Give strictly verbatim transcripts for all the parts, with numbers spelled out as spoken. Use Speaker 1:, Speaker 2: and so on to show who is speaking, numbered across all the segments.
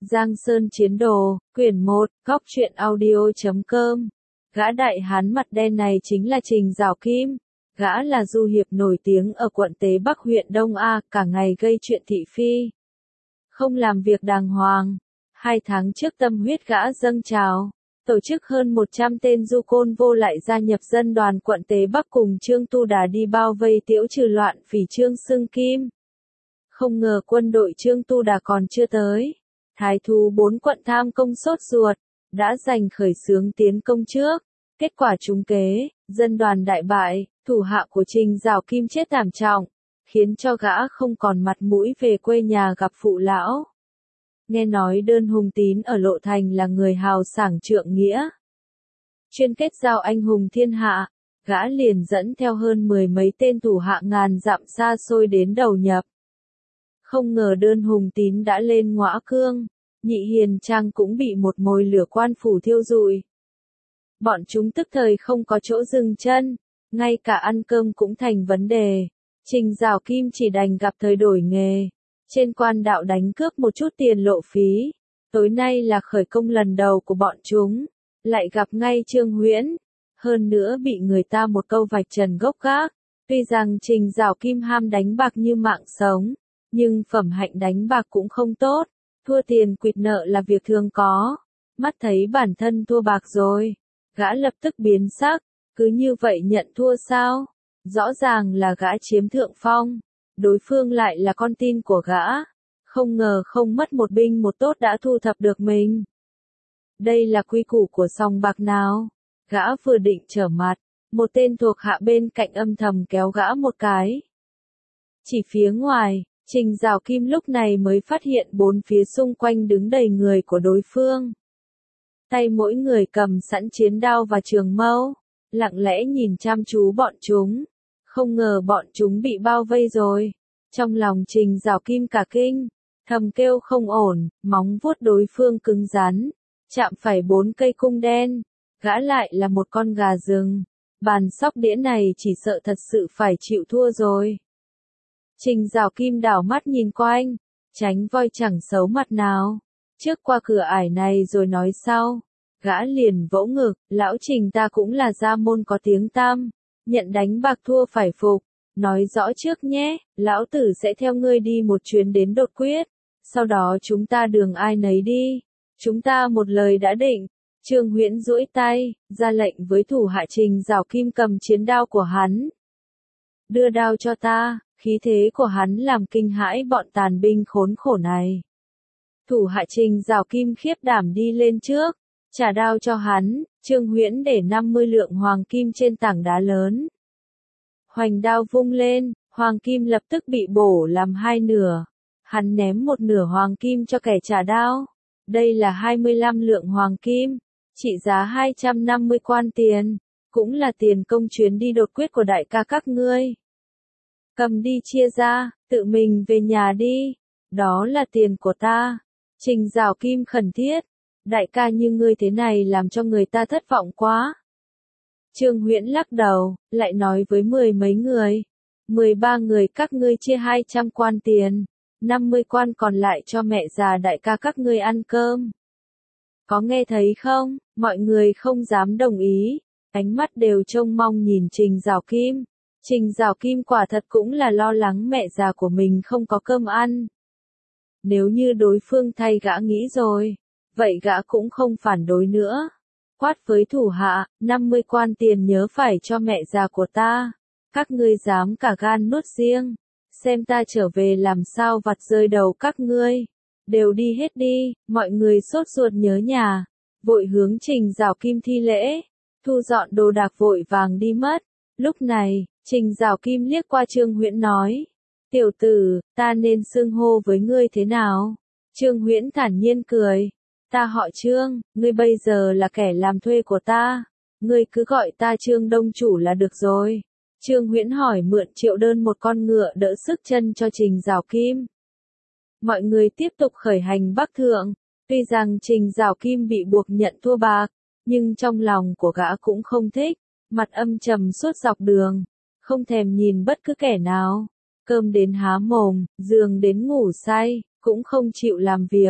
Speaker 1: Giang Sơn Chiến Đồ, quyển một, góc truyện audio chấm com. Gã đại hán mặt đen này chính là Trình Giảo Kim. Gã là du hiệp nổi tiếng ở quận Tế Bắc huyện Đông A, cả ngày gây chuyện thị phi. Không làm việc đàng hoàng. Hai tháng trước tâm huyết gã dâng trào. Tổ chức hơn một trăm tên du côn vô lại gia nhập dân đoàn quận Tế Bắc cùng Trương Tu Đà đi bao vây tiễu trừ loạn phỉ Trương Xưng Kim. Không ngờ quân đội Trương Tu Đà còn chưa tới. Thái thú bốn quận tham công sốt ruột, đã giành khởi xướng tiến công trước. Kết quả trúng kế, dân đoàn đại bại, thủ hạ của Trình Giảo Kim chết thảm trọng, khiến cho gã không còn mặt mũi về quê nhà gặp phụ lão. Nghe nói Đơn Hùng Tín ở Lộ Thành là người hào sảng trượng nghĩa, chuyên kết giao anh hùng thiên hạ, gã liền dẫn theo hơn mười mấy tên thủ hạ ngàn dặm xa xôi đến đầu nhập. Không ngờ Đơn Hùng Tín đã lên ngõa cương, Nhị Hiền Trang cũng bị một mồi lửa quan phủ thiêu rụi. Bọn chúng tức thời không có chỗ dừng chân, ngay cả ăn cơm cũng thành vấn đề. Trình Giảo Kim chỉ đành gặp thời đổi nghề, trên quan đạo đánh cướp một chút tiền lộ phí. Tối nay là khởi công lần đầu của bọn chúng, lại gặp ngay Trương Huyễn, hơn nữa bị người ta một câu vạch trần gốc gác. Tuy rằng Trình Giảo Kim ham đánh bạc như mạng sống, nhưng phẩm hạnh đánh bạc cũng không tốt, thua tiền quỵt nợ là việc thường có. Mắt thấy bản thân thua bạc rồi, gã lập tức biến sắc, cứ như vậy nhận thua sao? Rõ ràng là gã chiếm thượng phong, đối phương lại là con tin của gã, không ngờ không mất một binh một tốt đã thu thập được mình. Đây là quy củ của sòng bạc nào? Gã vừa định trở mặt, một tên thuộc hạ bên cạnh âm thầm kéo gã một cái. Chỉ phía ngoài, Trình Giảo Kim lúc này mới phát hiện bốn phía xung quanh đứng đầy người của đối phương. Tay mỗi người cầm sẵn chiến đao và trường mâu, lặng lẽ nhìn chăm chú bọn chúng. Không ngờ bọn chúng bị bao vây rồi. Trong lòng Trình Giảo Kim cả kinh, thầm kêu không ổn, móng vuốt đối phương cứng rắn, chạm phải bốn cây cung đen. Gã lại là một con gà rừng, bàn sóc đĩa này chỉ sợ thật sự phải chịu thua rồi. Trình Giảo Kim đảo mắt nhìn quanh, tránh voi chẳng xấu mặt nào. Trước qua cửa ải này rồi nói sau. Gã liền vỗ ngực, lão Trình ta cũng là gia môn có tiếng tăm, nhận đánh bạc thua phải phục. Nói rõ trước nhé, lão tử sẽ theo ngươi đi một chuyến đến đột quyết, sau đó chúng ta đường ai nấy đi. Chúng ta một lời đã định. Trương Huyễn duỗi tay, ra lệnh với thủ hạ Trình Giảo Kim cầm chiến đao của hắn. Đưa đao cho ta. Khí thế của hắn làm kinh hãi bọn tàn binh khốn khổ này. Thủ hạ Trình Giảo Kim khiếp đảm đi lên trước, trả đao cho hắn. Trương Huyễn để năm mươi lượng hoàng kim trên tảng đá lớn. Hoành đao vung lên, hoàng kim lập tức bị bổ làm hai nửa. Hắn ném một nửa hoàng kim cho kẻ trả đao. Đây là hai mươi lăm lượng hoàng kim, trị giá hai trăm năm mươi quan tiền, cũng là tiền công chuyến đi đột quyết của đại ca các ngươi. Cầm đi chia ra, tự mình về nhà đi, đó là tiền của ta. Trình Giảo Kim khẩn thiết, đại ca như ngươi thế này làm cho người ta thất vọng quá. Trương Huyễn lắc đầu, lại nói với mười mấy người, mười ba người các ngươi chia hai trăm quan tiền, năm mươi quan còn lại cho mẹ già đại ca các ngươi ăn cơm. Có nghe thấy không? Mọi người không dám đồng ý, ánh mắt đều trông mong nhìn Trình Giảo Kim. Trình Giảo Kim quả thật cũng là lo lắng mẹ già của mình không có cơm ăn. Nếu như đối phương thay gã nghĩ rồi, vậy gã cũng không phản đối nữa. Quát với thủ hạ, năm mươi quan tiền nhớ phải cho mẹ già của ta. Các ngươi dám cả gan nuốt riêng, xem ta trở về làm sao vặt rơi đầu các ngươi. Đều đi hết đi, mọi người sốt ruột nhớ nhà, vội hướng Trình Giảo Kim thi lễ, thu dọn đồ đạc vội vàng đi mất. Lúc này, Trình Giảo Kim liếc qua Trương Huyễn nói, tiểu tử, ta nên xưng hô với ngươi thế nào? Trương Huyễn thản nhiên cười, ta họ Trương, ngươi bây giờ là kẻ làm thuê của ta, ngươi cứ gọi ta Trương Đông Chủ là được rồi. Trương Huyễn hỏi mượn triệu đơn một con ngựa đỡ sức chân cho Trình Giảo Kim. Mọi người tiếp tục khởi hành bắc thượng, tuy rằng Trình Giảo Kim bị buộc nhận thua bạc, nhưng trong lòng của gã cũng không thích, mặt âm trầm suốt dọc đường, không thèm nhìn bất cứ kẻ nào, cơm đến há mồm, giường đến ngủ say, cũng không chịu làm việc.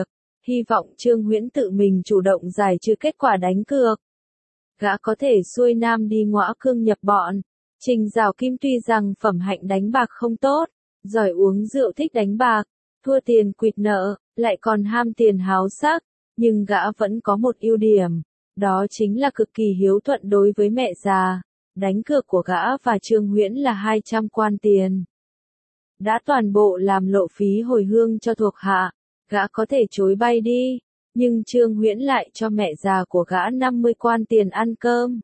Speaker 1: hy vọng Trương Huyễn tự mình chủ động giải trừ kết quả đánh cược. Gã có thể xuôi nam đi Ngõa Cương nhập bọn. Trình Giảo Kim tuy rằng phẩm hạnh đánh bạc không tốt, giỏi uống rượu thích đánh bạc, thua tiền quỵt nợ, lại còn ham tiền háo sắc, nhưng gã vẫn có một ưu điểm, đó chính là cực kỳ hiếu thuận đối với mẹ già. Đánh cược của gã và Trương Huyễn là hai trăm quan tiền. Đã toàn bộ làm lộ phí hồi hương cho thuộc hạ, gã có thể chối bay đi, nhưng Trương Huyễn lại cho mẹ già của gã năm mươi quan tiền ăn cơm.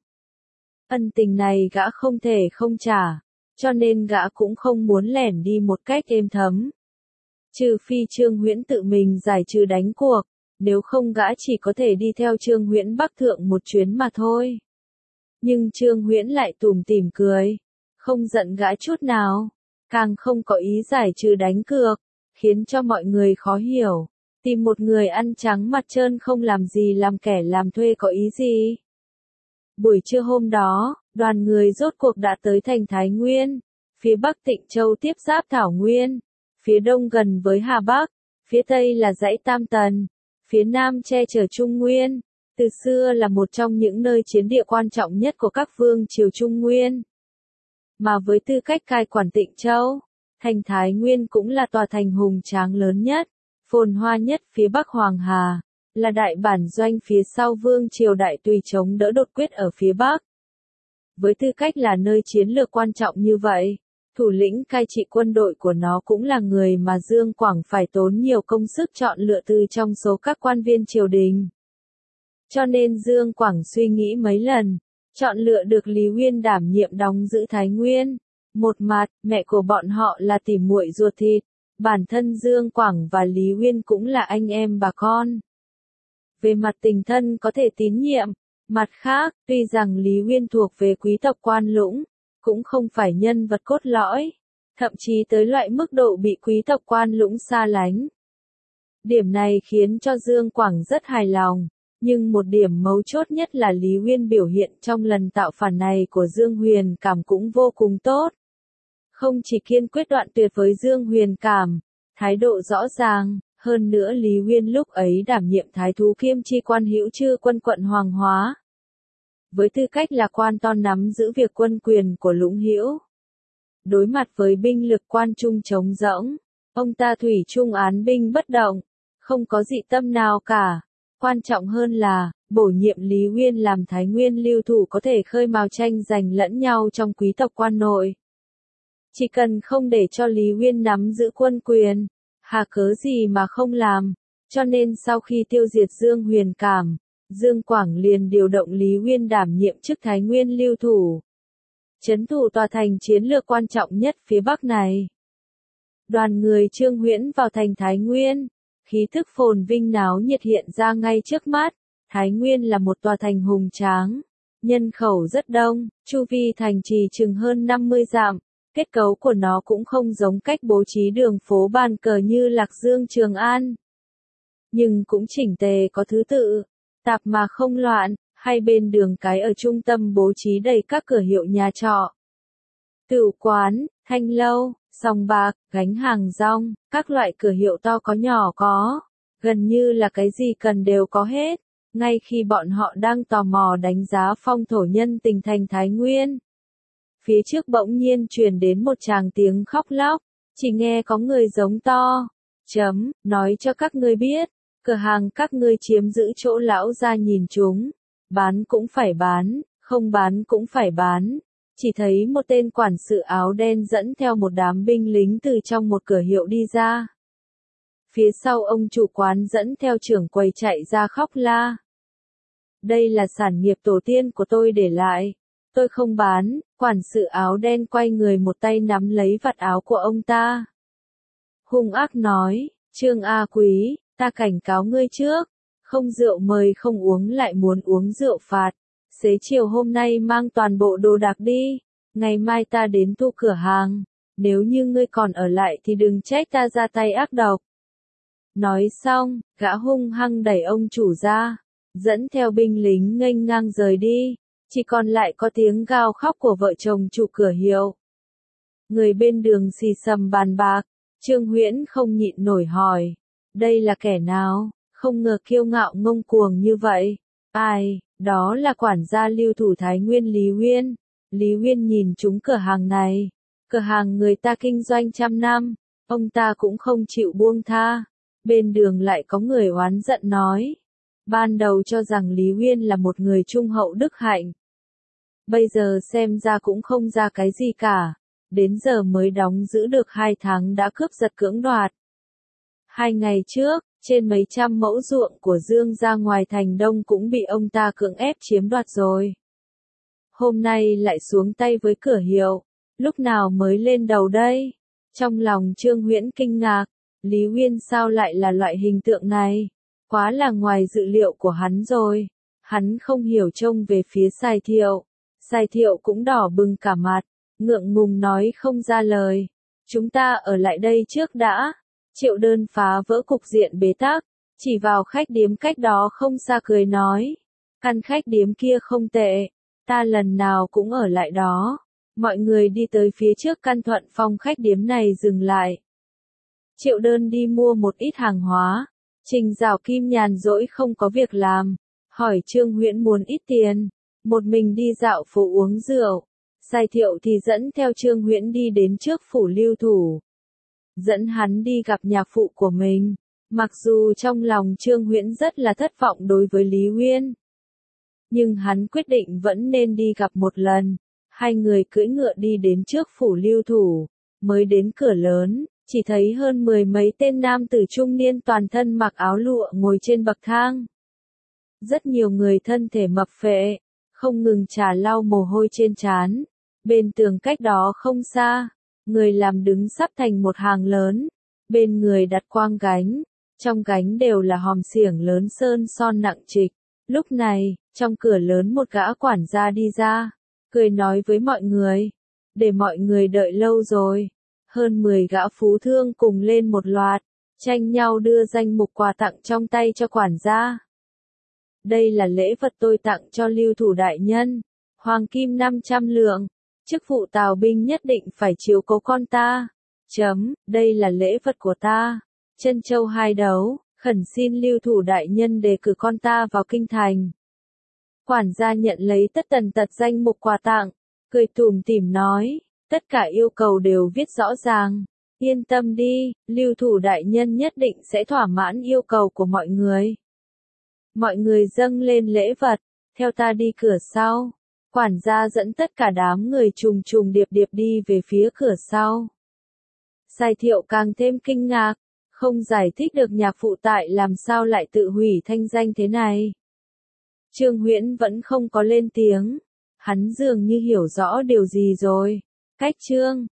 Speaker 1: Ân tình này gã không thể không trả, cho nên gã cũng không muốn lẻn đi một cách êm thấm. Trừ phi Trương Huyễn tự mình giải trừ đánh cuộc, nếu không gã chỉ có thể đi theo Trương Huyễn Bắc Thượng một chuyến mà thôi. Nhưng Trương Huyễn lại tủm tỉm cười, không giận gã chút nào, càng không có ý giải trừ đánh cược, khiến cho mọi người khó hiểu. Tìm một người ăn trắng mặt trơn không làm gì làm kẻ làm thuê có ý gì? Buổi trưa hôm đó, đoàn người rốt cuộc đã tới thành Thái Nguyên, phía bắc Tịnh Châu tiếp giáp Thảo Nguyên, phía đông gần với Hà Bắc, phía tây là dãy Tam Tần, phía nam che chở Trung Nguyên, từ xưa là một trong những nơi chiến địa quan trọng nhất của các vương triều Trung Nguyên. Mà với tư cách cai quản Tịnh Châu, thành Thái Nguyên cũng là tòa thành hùng tráng lớn nhất, phồn hoa nhất phía bắc Hoàng Hà, là đại bản doanh phía sau vương triều Đại Tùy chống đỡ đột quyết ở phía bắc. Với tư cách là nơi chiến lược quan trọng như vậy, thủ lĩnh cai trị quân đội của nó cũng là người mà Dương Quảng phải tốn nhiều công sức chọn lựa từ trong số các quan viên triều đình. Cho nên Dương Quảng suy nghĩ mấy lần, chọn lựa được Lý Uyên đảm nhiệm đóng giữ Thái Nguyên. Một mặt, mẹ của bọn họ là tỉ muội ruột thịt, bản thân Dương Quảng và Lý Uyên cũng là anh em bà con. Về mặt tình thân có thể tín nhiệm, mặt khác, tuy rằng Lý Uyên thuộc về quý tộc quan lũng, cũng không phải nhân vật cốt lõi, thậm chí tới loại mức độ bị quý tộc quan lũng xa lánh. Điểm này khiến cho Dương Quảng rất hài lòng, nhưng một điểm mấu chốt nhất là Lý Uyên biểu hiện trong lần tạo phản này của Dương Huyền Cảm cũng vô cùng tốt. Không chỉ kiên quyết đoạn tuyệt với Dương Huyền Cảm, thái độ rõ ràng, hơn nữa Lý Uyên lúc ấy đảm nhiệm thái thú kiêm chi quan hữu chư quân quận Hoàng Hóa. Với tư cách là quan to nắm giữ việc quân quyền của Lũng Hữu. Đối mặt với binh lực quan trung trống rỗng, ông ta thủy chung án binh bất động, không có dị tâm nào cả. Quan trọng hơn là, bổ nhiệm Lý Uyên làm Thái Nguyên lưu thủ có thể khơi mào tranh giành lẫn nhau trong quý tộc quan nội. Chỉ cần không để cho Lý Uyên nắm giữ quân quyền, hà cớ gì mà không làm, cho nên sau khi tiêu diệt Dương Huyền Cảm, Dương Quảng liền điều động Lý Uyên đảm nhiệm chức Thái Nguyên lưu thủ. Trấn thủ tòa thành chiến lược quan trọng nhất phía Bắc này. Đoàn người Trương Huyễn vào thành Thái Nguyên, khí thức phồn vinh náo nhiệt hiện ra ngay trước mắt. Thái Nguyên là một tòa thành hùng tráng, nhân khẩu rất đông, chu vi thành trì chừng hơn năm mươi dặm. Kết cấu của nó cũng không giống cách bố trí đường phố bàn cờ như Lạc Dương Trường An. Nhưng cũng chỉnh tề có thứ tự, tạp mà không loạn, hai bên đường cái ở trung tâm bố trí đầy các cửa hiệu nhà trọ, tửu quán, thanh lâu, sòng bạc, gánh hàng rong, các loại cửa hiệu to có nhỏ có, gần như là cái gì cần đều có hết. Ngay khi bọn họ đang tò mò đánh giá phong thổ nhân tình thành Thái Nguyên, phía trước bỗng nhiên truyền đến một tràng tiếng khóc lóc, chỉ nghe có người giống to, chấm, nói cho các ngươi biết, cửa hàng các ngươi chiếm giữ chỗ lão gia nhìn chúng, bán cũng phải bán, không bán cũng phải bán. Chỉ thấy một tên quản sự áo đen dẫn theo một đám binh lính từ trong một cửa hiệu đi ra. Phía sau ông chủ quán dẫn theo trưởng quầy chạy ra khóc la. Đây là sản nghiệp tổ tiên của tôi để lại. Tôi không bán. Quản sự áo đen quay người một tay nắm lấy vạt áo của ông ta. Hung ác nói, Trương A Quý, ta cảnh cáo ngươi trước. Không rượu mời không uống lại muốn uống rượu phạt. Xế chiều hôm nay mang toàn bộ đồ đạc đi. Ngày mai ta đến thu cửa hàng. Nếu như ngươi còn ở lại thì đừng trách ta ra tay ác độc. Nói xong, gã hung hăng đẩy ông chủ ra, dẫn theo binh lính nghênh ngang rời đi, chỉ còn lại có tiếng gào khóc của vợ chồng chủ cửa hiệu. Người bên đường xì xầm bàn bạc, Trương Huyễn không nhịn nổi hỏi, đây là kẻ nào, không ngờ kiêu ngạo ngông cuồng như vậy. Ai, đó là quản gia Lưu Thủ Thái Nguyên Lý Huyên. Lý Huyên nhìn trúng cửa hàng này. Cửa hàng người ta kinh doanh trăm năm, ông ta cũng không chịu buông tha. Bên đường lại có người oán giận nói. Ban đầu cho rằng Lý Huyên là một người trung hậu đức hạnh. Bây giờ xem ra cũng không ra cái gì cả. Đến giờ mới đóng giữ được hai tháng đã cướp giật cưỡng đoạt. Hai ngày trước, trên mấy trăm mẫu ruộng của Dương ra ngoài thành Đông cũng bị ông ta cưỡng ép chiếm đoạt rồi. Hôm nay lại xuống tay với cửa hiệu, lúc nào mới lên đầu đây? Trong lòng Trương Huyễn kinh ngạc, Lý Huyên sao lại là loại hình tượng này? Quá là ngoài dự liệu của hắn rồi. Hắn không hiểu trông về phía Sài Thiệu. Sài Thiệu cũng đỏ bừng cả mặt, ngượng ngùng nói không ra lời. Chúng ta ở lại đây trước đã. Triệu Đơn phá vỡ cục diện bế tắc, chỉ vào khách điếm cách đó không xa cười nói. Căn khách điếm kia không tệ, ta lần nào cũng ở lại đó. Mọi người đi tới phía trước căn Thuận Phong khách điếm này dừng lại. Triệu Đơn đi mua một ít hàng hóa. Trình Giảo Kim nhàn rỗi không có việc làm, hỏi Trương Huyễn muốn ít tiền, một mình đi dạo phố uống rượu. Sài Thiệu thì dẫn theo Trương Huyễn đi đến trước phủ Lưu Thủ. Dẫn hắn đi gặp nhạc phụ của mình. Mặc dù trong lòng Trương Huyễn rất là thất vọng đối với Lý Huyên, nhưng hắn quyết định vẫn nên đi gặp một lần. Hai người cưỡi ngựa đi đến trước phủ Lưu Thủ, mới đến cửa lớn, chỉ thấy hơn mười mấy tên nam tử trung niên toàn thân mặc áo lụa ngồi trên bậc thang. Rất nhiều người thân thể mập phệ, không ngừng trà lau mồ hôi trên trán. Bên tường cách đó không xa, người làm đứng sắp thành một hàng lớn, bên người đặt quang gánh, trong gánh đều là hòm xiểng lớn sơn son nặng trịch. Lúc này, trong cửa lớn một gã quản gia đi ra, cười nói với mọi người, để mọi người đợi lâu rồi. Hơn mười gã phú thương cùng lên một loạt, tranh nhau đưa danh mục quà tặng trong tay cho quản gia. Đây là lễ vật tôi tặng cho Lưu Thủ đại nhân, hoàng kim năm trăm lượng, chức vụ tào binh nhất định phải chiếu cố con ta. Chấm, đây là lễ vật của ta, chân châu hai đấu, khẩn xin Lưu Thủ đại nhân đề cử con ta vào kinh thành. Quản gia nhận lấy tất tần tật danh mục quà tặng, cười tủm tỉm nói, tất cả yêu cầu đều viết rõ ràng, yên tâm đi, Lưu Thủ đại nhân nhất định sẽ thỏa mãn yêu cầu của mọi người. Mọi người dâng lên lễ vật, theo ta đi cửa sau. Quản gia dẫn tất cả đám người trùng trùng điệp điệp đi về phía cửa sau. Sài Thiệu càng thêm kinh ngạc, không giải thích được nhạc phụ tại làm sao lại tự hủy thanh danh thế này. Trương Huyễn vẫn không có lên tiếng, hắn dường như hiểu rõ điều gì rồi. Cách Trương